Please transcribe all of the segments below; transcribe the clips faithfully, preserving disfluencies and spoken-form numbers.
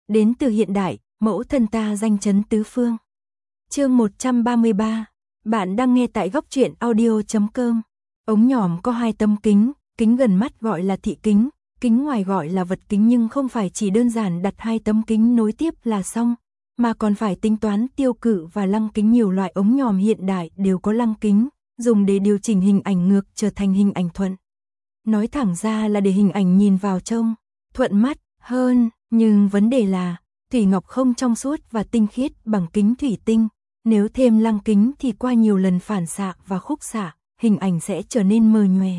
đến từ hiện đại, mẫu thân ta danh chấn tứ phương. Chương một trăm ba mươi ba, bạn đang nghe tại góc truyện audio chấm com. Ống nhòm có hai tấm kính, kính gần mắt gọi là thị kính, kính ngoài gọi là vật kính, nhưng không phải chỉ đơn giản đặt hai tấm kính nối tiếp là xong, mà còn phải tính toán tiêu cự và lăng kính. Nhiều loại ống nhòm hiện đại đều có lăng kính, dùng để điều chỉnh hình ảnh ngược trở thành hình ảnh thuận. Nói thẳng ra là để hình ảnh nhìn vào trông thuận mắt hơn, nhưng vấn đề là thủy ngọc không trong suốt và tinh khiết bằng kính thủy tinh, nếu thêm lăng kính thì qua nhiều lần phản xạ và khúc xạ, hình ảnh sẽ trở nên mờ nhòe.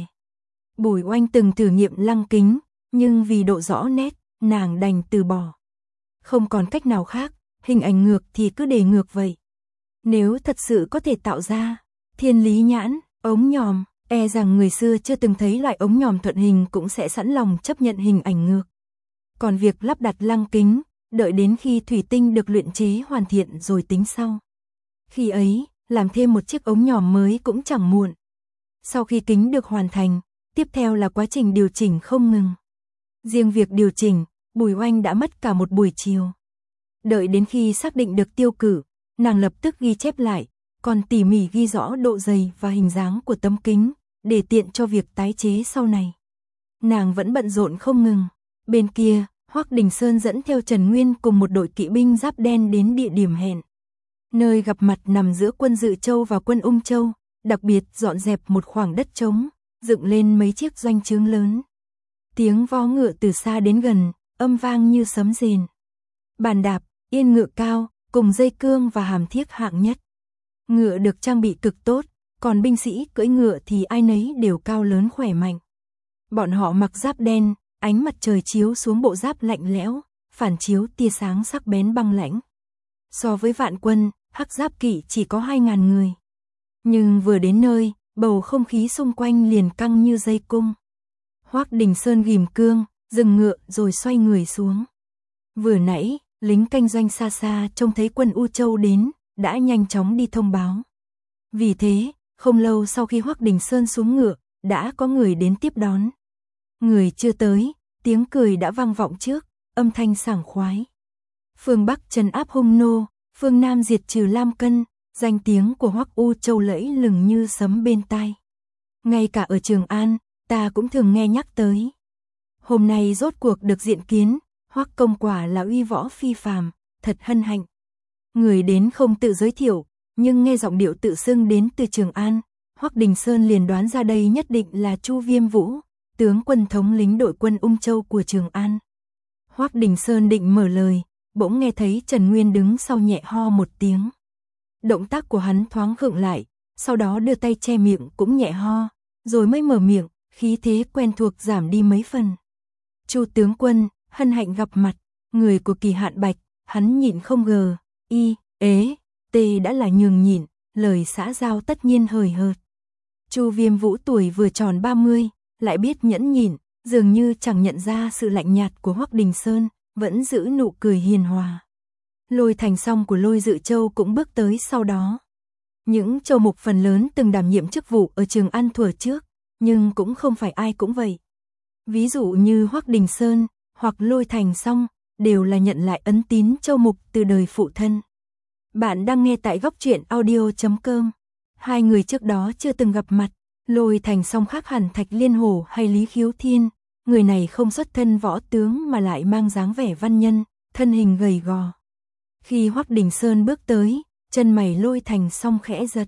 Bùi Oanh từng thử nghiệm lăng kính, nhưng vì độ rõ nét, nàng đành từ bỏ. Không còn cách nào khác, hình ảnh ngược thì cứ để ngược vậy. Nếu thật sự có thể tạo ra thiên lý nhãn, ống nhòm, e rằng người xưa chưa từng thấy loại ống nhòm thuận hình cũng sẽ sẵn lòng chấp nhận hình ảnh ngược. Còn việc lắp đặt lăng kính, đợi đến khi thủy tinh được luyện chế hoàn thiện rồi tính sau. Khi ấy, làm thêm một chiếc ống nhòm mới cũng chẳng muộn. Sau khi kính được hoàn thành, tiếp theo là quá trình điều chỉnh không ngừng. Riêng việc điều chỉnh, Bùi Oanh đã mất cả một buổi chiều. Đợi đến khi xác định được tiêu cự, nàng lập tức ghi chép lại, còn tỉ mỉ ghi rõ độ dày và hình dáng của tấm kính, để tiện cho việc tái chế sau này. Nàng vẫn bận rộn không ngừng. Bên kia, Hoắc Đình Sơn dẫn theo Trần Nguyên cùng một đội kỵ binh giáp đen đến địa điểm hẹn. Nơi gặp mặt nằm giữa quân Dự Châu và quân Ung Châu, đặc biệt dọn dẹp một khoảng đất trống, dựng lên mấy chiếc doanh trướng lớn. Tiếng vó ngựa từ xa đến gần, âm vang như sấm rền. Bàn đạp, yên ngựa cao, cùng dây cương và hàm thiếc hạng nhất. Ngựa được trang bị cực tốt, còn binh sĩ cưỡi ngựa thì ai nấy đều cao lớn khỏe mạnh. Bọn họ mặc giáp đen, ánh mặt trời chiếu xuống bộ giáp lạnh lẽo, phản chiếu tia sáng sắc bén băng lãnh. So với vạn quân, hắc giáp kỵ chỉ có hai ngàn người. Nhưng vừa đến nơi, bầu không khí xung quanh liền căng như dây cung. Hoắc Đình Sơn ghim cương, dừng ngựa rồi xoay người xuống. Vừa nãy, lính canh doanh xa xa trông thấy quân U Châu đến, đã nhanh chóng đi thông báo. Vì thế, không lâu sau khi Hoắc Đình Sơn xuống ngựa, đã có người đến tiếp đón. Người chưa tới, tiếng cười đã vang vọng trước, âm thanh sảng khoái. Phương Bắc trấn áp hung nô, phương Nam diệt trừ Lam Cân, danh tiếng của Hoắc U Châu lẫy lừng như sấm bên tai. Ngay cả ở Trường An, ta cũng thường nghe nhắc tới. Hôm nay rốt cuộc được diện kiến, Hoắc công quả là uy võ phi phàm, thật hân hạnh. Người đến không tự giới thiệu, nhưng nghe giọng điệu tự xưng đến từ Trường An, Hoắc Đình Sơn liền đoán ra đây nhất định là Chu Viêm Vũ, tướng quân thống lĩnh đội quân Ung Châu của Trường An. Hoắc Đình Sơn định mở lời, bỗng nghe thấy Trần Nguyên đứng sau nhẹ ho một tiếng. Động tác của hắn thoáng khựng lại, sau đó đưa tay che miệng cũng nhẹ ho, rồi mới mở miệng, khí thế quen thuộc giảm đi mấy phần. Chu tướng quân, hân hạnh gặp mặt, người của Kỳ Hạn Bạch, hắn nhịn không gờ, y, ế, tê đã là nhường nhịn, lời xã giao tất nhiên hời hợt. Chu Viêm Vũ tuổi vừa tròn ba mươi, lại biết nhẫn nhịn, dường như chẳng nhận ra sự lạnh nhạt của Hoắc Đình Sơn, vẫn giữ nụ cười hiền hòa. Lôi Thành Song của Lôi Dự Châu cũng bước tới sau đó. Những châu mục phần lớn từng đảm nhiệm chức vụ ở Trường An thuở trước, nhưng cũng không phải ai cũng vậy. Ví dụ như Hoắc Đình Sơn hoặc Lôi Thành Song đều là nhận lại ấn tín châu mục từ đời phụ thân. Bạn đang nghe tại góc truyện audio chấm com. Hai người trước đó chưa từng gặp mặt. Lôi Thành Song khác hẳn Thạch Liên Hổ hay Lý Khiếu Thiên, người này không xuất thân võ tướng mà lại mang dáng vẻ văn nhân, thân hình gầy gò. Khi Hoắc Đình Sơn bước tới, chân mày Lôi Thành Song khẽ giật.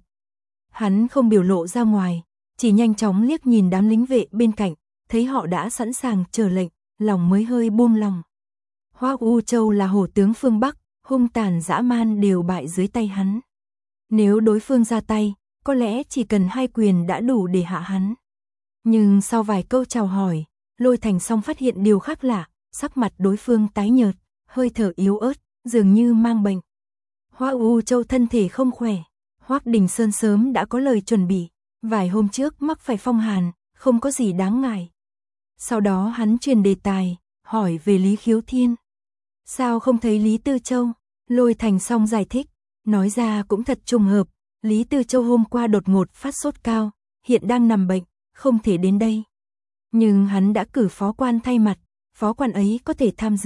Hắn không biểu lộ ra ngoài, chỉ nhanh chóng liếc nhìn đám lính vệ bên cạnh, thấy họ đã sẵn sàng chờ lệnh, lòng mới hơi buông lòng. Hoắc U Châu là hổ tướng phương Bắc, hung tàn dã man đều bại dưới tay hắn. Nếu đối phương ra tay, có lẽ chỉ cần hai quyền đã đủ để hạ hắn. Nhưng sau vài câu chào hỏi, Lôi Thành Song phát hiện điều khác lạ, sắc mặt đối phương tái nhợt, hơi thở yếu ớt, dường như mang bệnh. Hoắc U Châu thân thể không khỏe, Hoắc Đình Sơn sớm đã có lời chuẩn bị, vài hôm trước mắc phải phong hàn, không có gì đáng ngại. Sau đó hắn truyền đề tài, hỏi về Lý Khiếu Thiên. Sao không thấy Lý Tư Châu? Lôi Thành Song giải thích, nói ra cũng thật trùng hợp, Lý Tư Châu hôm qua đột ngột phát sốt cao, hiện đang nằm bệnh, không thể đến đây. Nhưng hắn đã cử phó quan thay mặt, phó quan ấy có thể tham dự,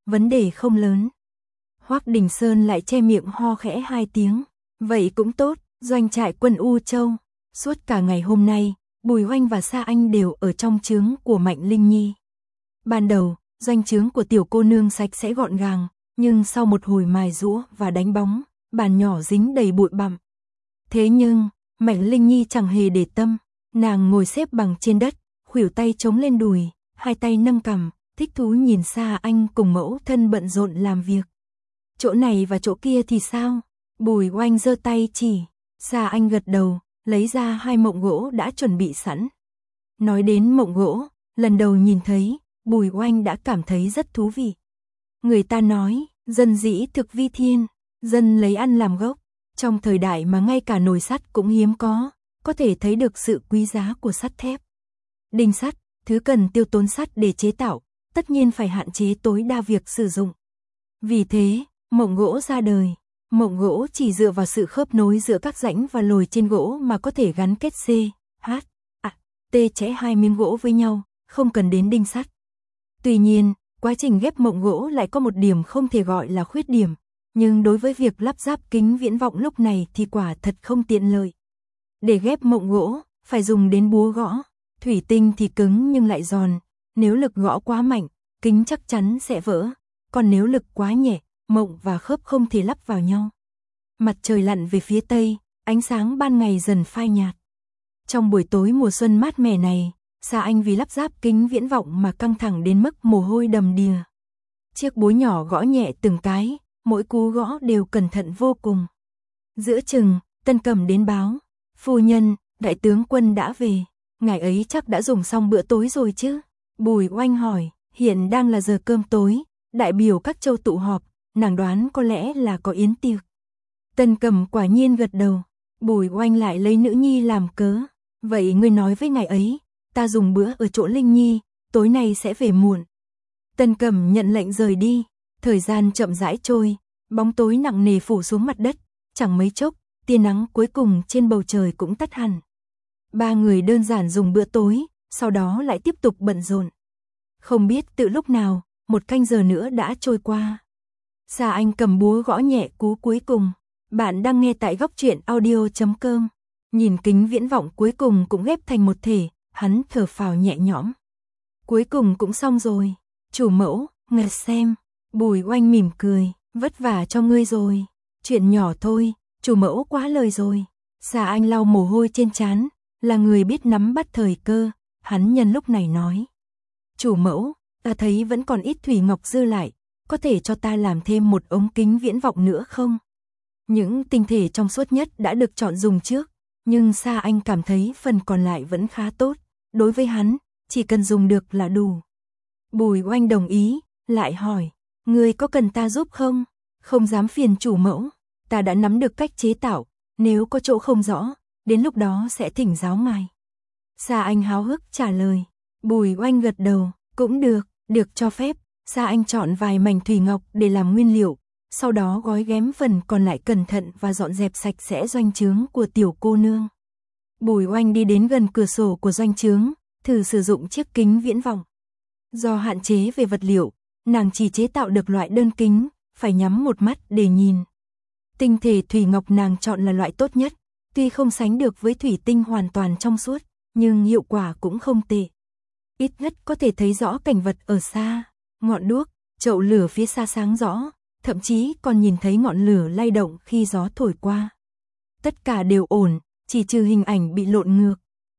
vấn đề không lớn. Hoắc Đình Sơn lại che miệng ho khẽ hai tiếng. Vậy cũng tốt, doanh trại quân U Châu. Suốt cả ngày hôm nay, Bùi Oanh và Sa Anh đều ở trong trướng của Mạnh Linh Nhi. Ban đầu, doanh trướng của tiểu cô nương sạch sẽ gọn gàng, nhưng sau một hồi mài giũa và đánh bóng, bàn nhỏ dính đầy bụi bặm. Thế nhưng, Mạnh Linh Nhi chẳng hề để tâm, nàng ngồi xếp bằng trên đất, khuỷu tay chống lên đùi, hai tay nâng cằm, thích thú nhìn Sa Anh cùng mẫu thân bận rộn làm việc. Chỗ này và chỗ kia thì sao? Bùi Oanh giơ tay chỉ, Sa Anh gật đầu, lấy ra hai mộng gỗ đã chuẩn bị sẵn. Nói đến mộng gỗ, lần đầu nhìn thấy, Bùi Oanh đã cảm thấy rất thú vị. Người ta nói, dân dĩ thực vi thiên, dân lấy ăn làm gốc. Trong thời đại mà ngay cả nồi sắt cũng hiếm có, có thể thấy được sự quý giá của sắt thép. Đinh sắt, thứ cần tiêu tốn sắt để chế tạo, tất nhiên phải hạn chế tối đa việc sử dụng. Vì thế, mộng gỗ ra đời. Mộng gỗ chỉ dựa vào sự khớp nối giữa các rãnh và lồi trên gỗ mà có thể gắn kết C, H, A, T chẽ hai miếng gỗ với nhau, không cần đến đinh sắt. Tuy nhiên, quá trình ghép mộng gỗ lại có một điểm không thể gọi là khuyết điểm, nhưng đối với việc lắp ráp kính viễn vọng lúc này thì quả thật không tiện lợi. Để ghép mộng gỗ, phải dùng đến búa gõ, thủy tinh thì cứng nhưng lại giòn, nếu lực gõ quá mạnh, kính chắc chắn sẽ vỡ, còn nếu lực quá nhẹ, mộng và khớp không thể lắp vào nhau. Mặt trời lặn về phía tây, ánh sáng ban ngày dần phai nhạt. Trong buổi tối mùa xuân mát mẻ này, Sa Anh vì lắp ráp kính viễn vọng mà căng thẳng đến mức mồ hôi đầm đìa. Chiếc búa nhỏ gõ nhẹ từng cái, mỗi cú gõ đều cẩn thận vô cùng. Giữa chừng, Tân Cẩm đến báo, phu nhân, đại tướng quân đã về, ngài ấy chắc đã dùng xong bữa tối rồi chứ? Bùi Oanh hỏi, hiện đang là giờ cơm tối, đại biểu các châu tụ họp, nàng đoán có lẽ là có yến tiệc. Tân Cẩm quả nhiên gật đầu, Bùi Oanh lại lấy nữ nhi làm cớ, vậy ngươi nói với ngài ấy, ta dùng bữa ở chỗ Linh Nhi, tối nay sẽ về muộn. Tân Cẩm nhận lệnh rời đi, thời gian chậm rãi trôi, bóng tối nặng nề phủ xuống mặt đất, chẳng mấy chốc, tia nắng cuối cùng trên bầu trời cũng tắt hẳn. Ba người đơn giản dùng bữa tối, sau đó lại tiếp tục bận rộn. Không biết từ lúc nào, một canh giờ nữa đã trôi qua. Sa Anh cầm búa gõ nhẹ cú cuối cùng. Bạn đang nghe tại góc truyện audio chấm com. Nhìn kính viễn vọng cuối cùng cũng ghép thành một thể, hắn thở phào nhẹ nhõm. Cuối cùng cũng xong rồi. Chủ mẫu, ngài xem. Bùi Oanh mỉm cười, vất vả cho ngươi rồi. Chuyện nhỏ thôi, chủ mẫu quá lời rồi. Sa Anh lau mồ hôi trên trán, là người biết nắm bắt thời cơ, hắn nhân lúc này nói. Chủ mẫu, ta thấy vẫn còn ít thủy ngọc dư lại, có thể cho ta làm thêm một ống kính viễn vọng nữa không? Những tinh thể trong suốt nhất đã được chọn dùng trước, nhưng Sa Anh cảm thấy phần còn lại vẫn khá tốt, đối với hắn, chỉ cần dùng được là đủ. Bùi Oanh đồng ý, lại hỏi, ngươi có cần ta giúp không? Không dám phiền chủ mẫu, ta đã nắm được cách chế tạo, nếu có chỗ không rõ, đến lúc đó sẽ thỉnh giáo ngài. Sa Anh háo hức trả lời, Bùi Oanh gật đầu, cũng được, được cho phép. Sa Anh chọn vài mảnh thủy ngọc để làm nguyên liệu, sau đó gói ghém phần còn lại cẩn thận và dọn dẹp sạch sẽ doanh trướng của tiểu cô nương. Bùi Oanh đi đến gần cửa sổ của doanh trướng, thử sử dụng chiếc kính viễn vọng. Do hạn chế về vật liệu, nàng chỉ chế tạo được loại đơn kính, phải nhắm một mắt để nhìn. Tinh thể thủy ngọc nàng chọn là loại tốt nhất, tuy không sánh được với thủy tinh hoàn toàn trong suốt, nhưng hiệu quả cũng không tệ. Ít nhất có thể thấy rõ cảnh vật ở xa, ngọn đuốc, chậu lửa phía xa sáng rõ, thậm chí còn nhìn thấy ngọn lửa lay động khi gió thổi qua. Tất cả đều ổn, chỉ trừ hình ảnh bị lộn ngược.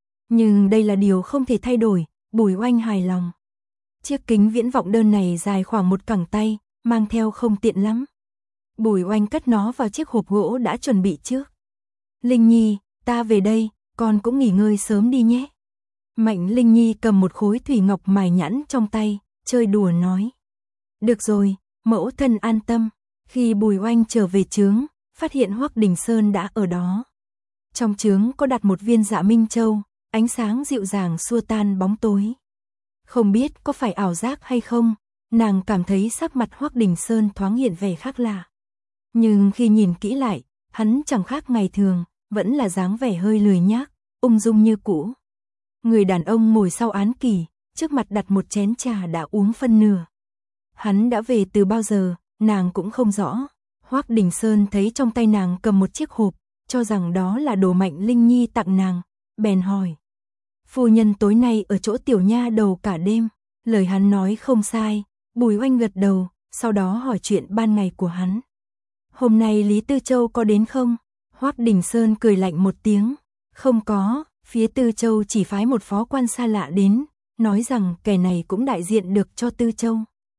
Nhưng đây là điều không thể thay đổi, Bùi Oanh hài lòng. Chiếc kính viễn vọng đơn này dài khoảng một cẳng tay, mang theo không tiện lắm. Bùi Oanh cất nó vào chiếc hộp gỗ đã chuẩn bị trước. Linh Nhi, ta về đây, con cũng nghỉ ngơi sớm đi nhé. Mạnh Linh Nhi cầm một khối thủy ngọc mài nhẵn trong tay, chơi đùa nói. Được rồi, mẫu thân an tâm. Khi Bùi Oanh trở về trướng, phát hiện Hoắc Đình Sơn đã ở đó. Trong trướng có đặt một viên Dạ Minh Châu, ánh sáng dịu dàng xua tan bóng tối. Không biết có phải ảo giác hay không, nàng cảm thấy sắc mặt Hoắc Đình Sơn thoáng hiện vẻ khác lạ. Nhưng khi nhìn kỹ lại, hắn chẳng khác ngày thường, vẫn là dáng vẻ hơi lười nhác, ung dung như cũ. Người đàn ông ngồi sau án kỷ, trước mặt đặt một chén trà đã uống phân nửa. Hắn đã về từ bao giờ, nàng cũng không rõ. Hoắc Đình Sơn thấy trong tay nàng cầm một chiếc hộp, cho rằng đó là đồ Mạnh Linh Nhi tặng nàng, bèn hỏi. Phu nhân tối nay ở chỗ tiểu nha đầu cả đêm, lời hắn nói không sai, Bùi Oanh gật đầu, sau đó hỏi chuyện ban ngày của hắn. Hôm nay Lý Tư Châu có đến không? Hoắc Đình Sơn cười lạnh một tiếng, không có, phía Tư Châu chỉ phái một phó quan xa lạ đến, nói rằng kẻ này cũng đại diện được cho Tư Châu.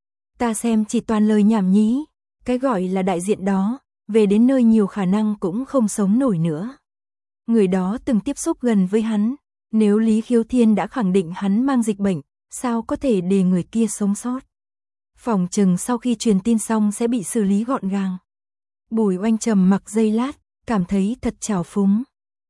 Ta xem chỉ toàn lời nhảm nhí, cái gọi là đại diện đó, về đến nơi nhiều khả năng cũng không sống nổi nữa. Người đó từng tiếp xúc gần với hắn, nếu Lý Khiếu Thiên đã khẳng định hắn mang dịch bệnh, sao có thể để người kia sống sót? Phòng chừng sau khi truyền tin xong sẽ bị xử lý gọn gàng. Bùi Oanh trầm mặc giây lát, cảm thấy thật trào phúng.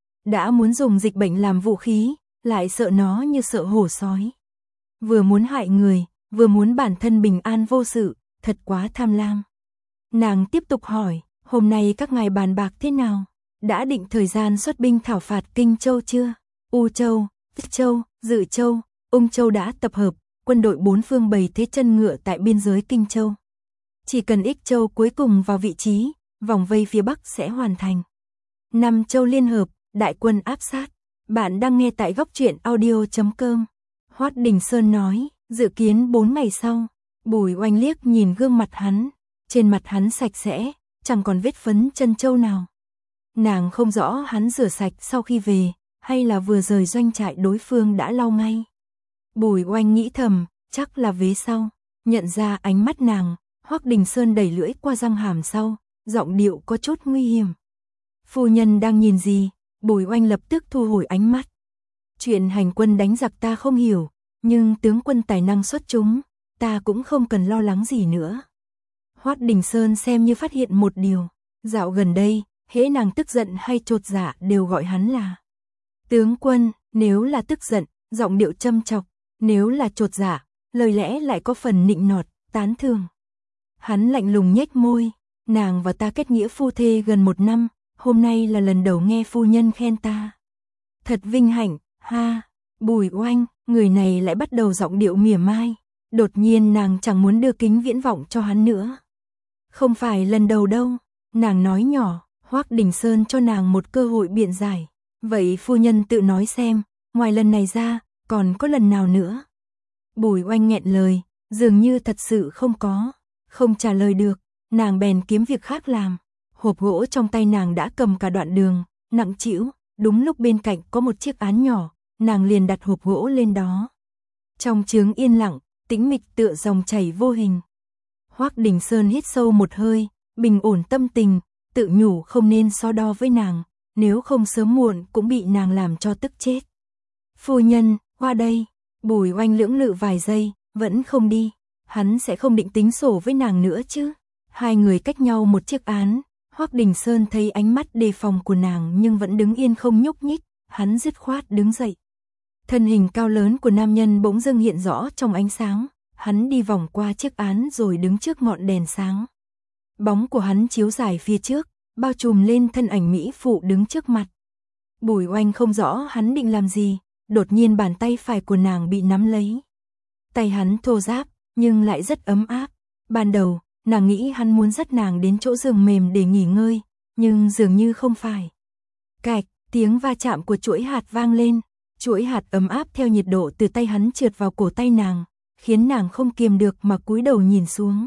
Đã muốn dùng dịch bệnh làm vũ khí, lại sợ nó như sợ hổ sói. Vừa muốn hại người, vừa muốn bản thân bình an vô sự, thật quá tham lam. Nàng tiếp tục hỏi, hôm nay các ngài bàn bạc thế nào? Đã định thời gian xuất binh thảo phạt Kinh Châu chưa? U Châu, Tích Châu, Dự Châu, Ung Châu đã tập hợp, quân đội bốn phương bày thế chân ngựa tại biên giới Kinh Châu. Chỉ cần Ích Châu cuối cùng vào vị trí, vòng vây phía Bắc sẽ hoàn thành. Năm châu liên hợp, đại quân áp sát. Bạn đang nghe tại góc truyện audio chấm com. Hoắc Đình Sơn nói, dự kiến bốn ngày sau. Bùi Oanh liếc nhìn gương mặt hắn, trên mặt hắn sạch sẽ, chẳng còn vết phấn chân châu nào. Nàng không rõ hắn rửa sạch sau khi về, hay là vừa rời doanh trại đối phương đã lau ngay. Bùi Oanh nghĩ thầm, chắc là vế sau. Nhận ra ánh mắt nàng, Hoắc Đình Sơn đẩy lưỡi qua răng hàm sau, giọng điệu có chút nguy hiểm. Phu nhân đang nhìn gì? Bùi Oanh lập tức thu hồi ánh mắt. Chuyện hành quân đánh giặc ta không hiểu, nhưng tướng quân tài năng xuất chúng, ta cũng không cần lo lắng gì nữa. Hoắc Đình Sơn xem như phát hiện một điều, dạo gần đây, hễ nàng tức giận hay chột dạ đều gọi hắn là tướng quân, nếu là tức giận, giọng điệu châm chọc, nếu là chột dạ, lời lẽ lại có phần nịnh nọt, tán thưởng. Hắn lạnh lùng nhếch môi, nàng và ta kết nghĩa phu thê gần một năm, hôm nay là lần đầu nghe phu nhân khen ta. Thật vinh hạnh, ha. Bùi Oanh, người này lại bắt đầu giọng điệu mỉa mai, đột nhiên nàng chẳng muốn đưa kính viễn vọng cho hắn nữa. Không phải lần đầu đâu, nàng nói nhỏ. Hoắc Đình Sơn cho nàng một cơ hội biện giải. Vậy phu nhân tự nói xem, ngoài lần này ra, còn có lần nào nữa? Bùi Oanh nghẹn lời, dường như thật sự không có. Không trả lời được, nàng bèn kiếm việc khác làm. Hộp gỗ trong tay nàng đã cầm cả đoạn đường, nặng trĩu, đúng lúc bên cạnh có một chiếc án nhỏ, nàng liền đặt hộp gỗ lên đó. Trong chướng yên lặng, tĩnh mịch tựa dòng chảy vô hình. Hoắc Đình Sơn hít sâu một hơi, bình ổn tâm tình, tự nhủ không nên so đo với nàng, nếu không sớm muộn cũng bị nàng làm cho tức chết. Phu nhân, qua đây. Bùi Oanh lưỡng lự vài giây, vẫn không đi. Hắn sẽ không định tính sổ với nàng nữa chứ. Hai người cách nhau một chiếc án. Hoắc Đình Sơn thấy ánh mắt đề phòng của nàng nhưng vẫn đứng yên không nhúc nhích. Hắn dứt khoát đứng dậy. Thân hình cao lớn của nam nhân bỗng dưng hiện rõ trong ánh sáng. Hắn đi vòng qua chiếc án rồi đứng trước ngọn đèn sáng. Bóng của hắn chiếu dài phía trước, bao trùm lên thân ảnh mỹ phụ đứng trước mặt. Bùi Oanh không rõ hắn định làm gì, đột nhiên bàn tay phải của nàng bị nắm lấy. Tay hắn thô ráp, nhưng lại rất ấm áp. Ban đầu, nàng nghĩ hắn muốn dắt nàng đến chỗ giường mềm để nghỉ ngơi, nhưng dường như không phải. Cạch, tiếng va chạm của chuỗi hạt vang lên, chuỗi hạt ấm áp theo nhiệt độ từ tay hắn trượt vào cổ tay nàng, khiến nàng không kiềm được mà cúi đầu nhìn xuống.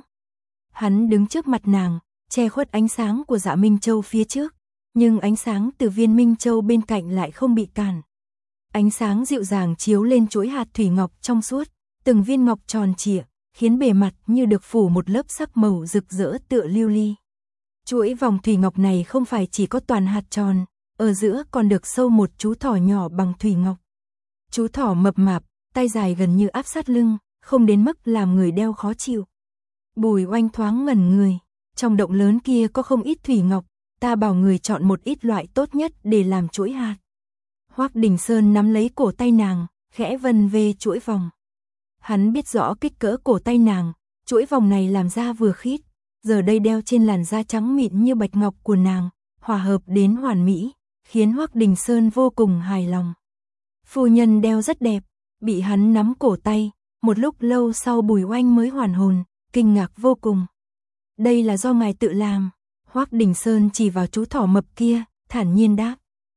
Hắn đứng trước mặt nàng, che khuất ánh sáng của Dạ Minh Châu phía trước, nhưng ánh sáng từ viên Minh Châu bên cạnh lại không bị cản. Ánh sáng dịu dàng chiếu lên chuỗi hạt thủy ngọc trong suốt, từng viên ngọc tròn trịa, khiến bề mặt như được phủ một lớp sắc màu rực rỡ tựa lưu ly. Chuỗi vòng thủy ngọc này không phải chỉ có toàn hạt tròn, ở giữa còn được sâu một chú thỏ nhỏ bằng thủy ngọc. Chú thỏ mập mạp, tay dài gần như áp sát lưng, không đến mức làm người đeo khó chịu. Bùi Oanh thoáng ngẩn người, trong động lớn kia có không ít thủy ngọc, ta bảo người chọn một ít loại tốt nhất để làm chuỗi hạt. Hoắc Đình Sơn nắm lấy cổ tay nàng, khẽ vân về chuỗi vòng. Hắn biết rõ kích cỡ cổ tay nàng, chuỗi vòng này làm ra vừa khít, giờ đây đeo trên làn da trắng mịn như bạch ngọc của nàng, hòa hợp đến hoàn mỹ, khiến Hoắc Đình Sơn vô cùng hài lòng. Phu nhân đeo rất đẹp, bị hắn nắm cổ tay, một lúc lâu sau Bùi Oanh mới hoàn hồn, kinh ngạc vô cùng. Đây là do ngài tự làm. Hoắc Đình Sơn chỉ vào chú thỏ mập kia, thản nhiên đáp.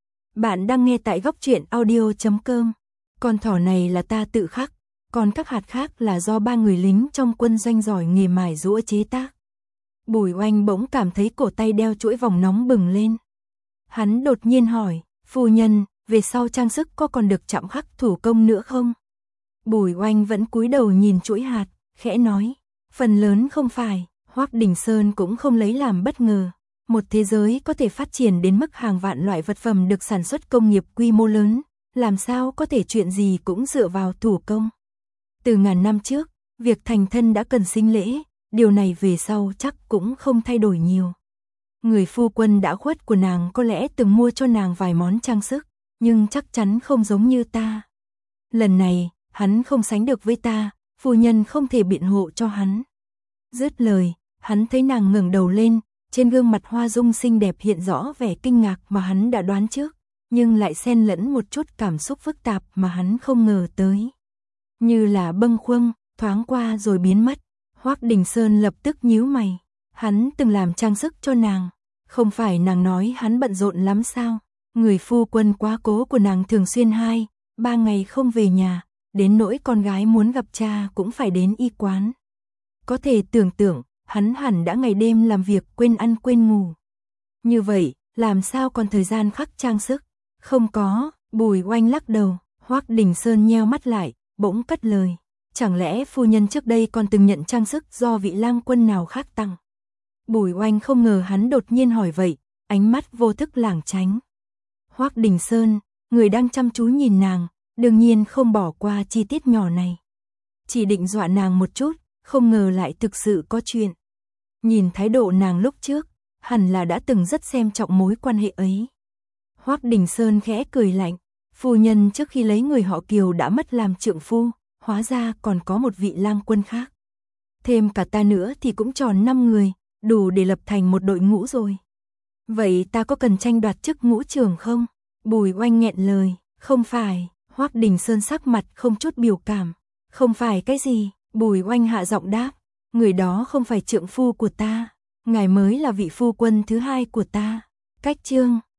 Bạn đang nghe tại góc truyện audio chấm com. Con thỏ này là ta tự khắc, còn các hạt khác là do ba người lính trong quân doanh giỏi nghề mài rũa chế tác. Bùi Oanh bỗng cảm thấy cổ tay đeo chuỗi vòng nóng bừng lên. Hắn đột nhiên hỏi, phu nhân, về sau trang sức có còn được chạm khắc thủ công nữa không? Bùi Oanh vẫn cúi đầu nhìn chuỗi hạt, khẽ nói, phần lớn không phải. Hoắc Đình Sơn cũng không lấy làm bất ngờ. Một thế giới có thể phát triển đến mức hàng vạn loại vật phẩm được sản xuất công nghiệp quy mô lớn, làm sao có thể chuyện gì cũng dựa vào thủ công. Từ ngàn năm trước, việc thành thân đã cần sính lễ, điều này về sau chắc cũng không thay đổi nhiều. Người phu quân đã khuất của nàng có lẽ từng mua cho nàng vài món trang sức, nhưng chắc chắn không giống như ta. Lần này, hắn không sánh được với ta, phu nhân không thể biện hộ cho hắn. Dứt lời, hắn thấy nàng ngẩng đầu lên, trên gương mặt hoa dung xinh đẹp hiện rõ vẻ kinh ngạc mà hắn đã đoán trước, nhưng lại xen lẫn một chút cảm xúc phức tạp mà hắn không ngờ tới. Như là bâng khuâng, thoáng qua rồi biến mất. Hoắc Đình Sơn lập tức nhíu mày. Hắn từng làm trang sức cho nàng. Không phải nàng nói hắn bận rộn lắm sao? Người phu quân quá cố của nàng thường xuyên hai, ba ngày không về nhà, đến nỗi con gái muốn gặp cha cũng phải đến y quán. Có thể tưởng tượng, hắn hẳn đã ngày đêm làm việc quên ăn quên ngủ. Như vậy, làm sao còn thời gian khắc trang sức? Không có, Bùi Oanh lắc đầu. Hoắc Đình Sơn nheo mắt lại, bỗng cất lời. Chẳng lẽ phu nhân trước đây còn từng nhận trang sức do vị lang quân nào khác tặng? Bùi Oanh không ngờ hắn đột nhiên hỏi vậy, ánh mắt vô thức lảng tránh. Hoắc Đình Sơn, người đang chăm chú nhìn nàng, đương nhiên không bỏ qua chi tiết nhỏ này. Chỉ định dọa nàng một chút, không ngờ lại thực sự có chuyện. Nhìn thái độ nàng lúc trước, hẳn là đã từng rất xem trọng mối quan hệ ấy. Hoắc Đình Sơn khẽ cười lạnh, phu nhân trước khi lấy người họ Kiều đã mất làm trượng phu, hóa ra còn có một vị lang quân khác. Thêm cả ta nữa thì cũng tròn năm người, đủ để lập thành một đội ngũ rồi. Vậy ta có cần tranh đoạt chức ngũ trưởng không? Bùi Oanh nghẹn lời, không phải. Hoắc Đình Sơn sắc mặt không chút biểu cảm. Không phải cái gì? Bùi Oanh hạ giọng đáp, người đó không phải trượng phu của ta, ngài mới là vị phu quân thứ hai của ta. Cách chương